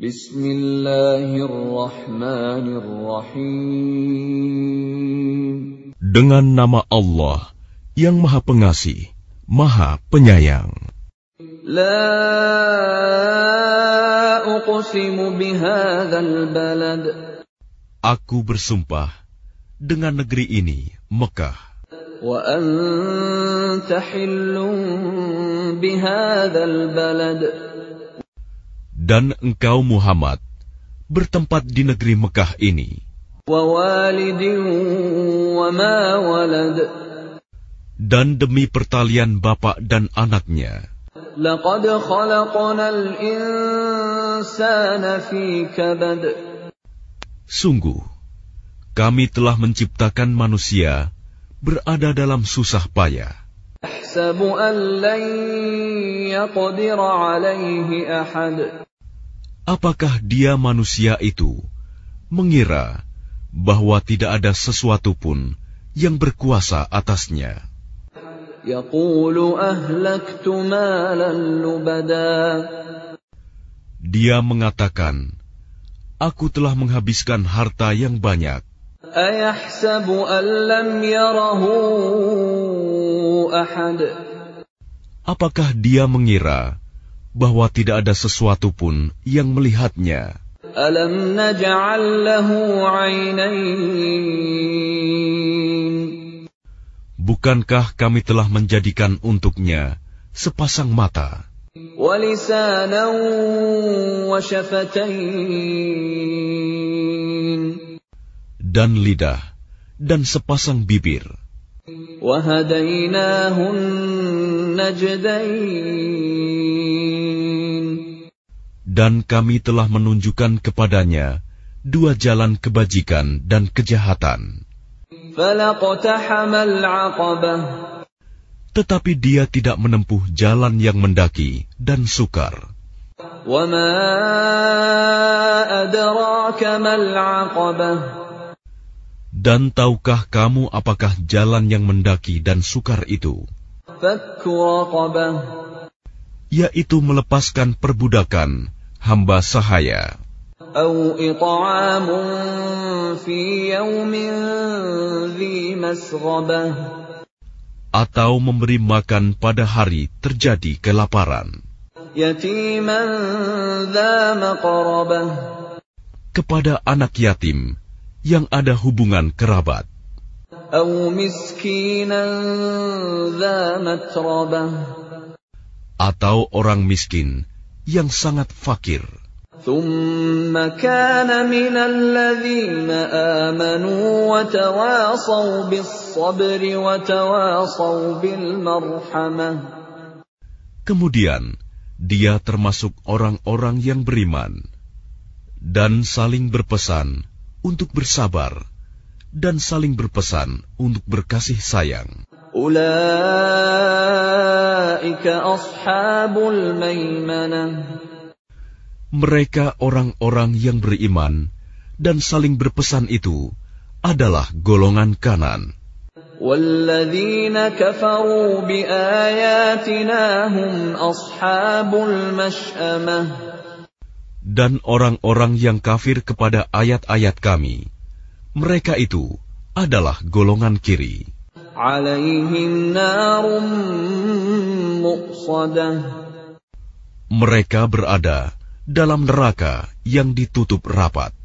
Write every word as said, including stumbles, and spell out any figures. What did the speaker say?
Bismillahirrahmanirrahim. Dengan nama Allah yang Maha Pengasih, Maha Penyayang. La uqsimu bihadzal balad. Aku bersumpah dengan negeri ini, Mekah. Wa anta hillun bihadzal balad. Dan engkau Muhammad bertempat di negeri Mekah ini. Wa walidin wa ma walad. Dan demi pertalian bapak dan anaknya. Laqad khalaqnal insana fi kabad. Sungguh, kami telah menciptakan manusia berada dalam susah payah. Ahsabu an lan yaqdir alaihi ahad. Apakah dia manusia itu mengira bahwa tidak ada sesuatu pun yang berkuasa atasnya? Yaqulu ahlaktu malan lubada. Dia mengatakan, aku telah menghabiskan harta yang banyak. Ayahsabu an lam yarahu ahad. Apakah dia mengira bahwa tidak ada sesuatu pun yang melihatnya? Alam naj'al lahu 'ainain. Bukankah kami telah menjadikan untuknya sepasang mata? Wa lisanan wa shafatain. Dan lidah dan sepasang bibir. Wa hadainahun najdain. Dan kami telah menunjukkan kepadanya dua jalan kebajikan dan kejahatan. Falaqtahamal 'aqabah. Tetapi dia tidak menempuh jalan yang mendaki dan sukar. Wa ma adraka mal 'aqabah. Dan tahukah kamu apakah jalan yang mendaki dan sukar itu? Fakku raqabah. Yaitu melepaskan perbudakan hamba sahaya. Au it'amun fi yawmin dhi masghabah. Atau memberi makan pada hari terjadi kelaparan. Yatiman dha maqrabah. Kepada anak yatim yang ada hubungan kerabat. Au miskinan dha matrabah. Atau orang miskin yang sangat fakir. Thumma kana minal ladzina amanu wa tawasaw bis sabri wa tawasaw bil marhamah. Kemudian dia termasuk orang-orang yang beriman dan saling berpesan untuk bersabar dan saling berpesan untuk berkasih sayang. Ulaika ashabul maimanah. Mereka orang-orang yang beriman dan saling berpesan itu adalah golongan kanan. Walladzina kafaru biayatina hum ashabul mash'amah. Dan orang-orang yang kafir kepada ayat-ayat kami, mereka itu adalah golongan kiri. Alaihim narum muqsadah. Mereka berada dalam neraka yang ditutup rapat.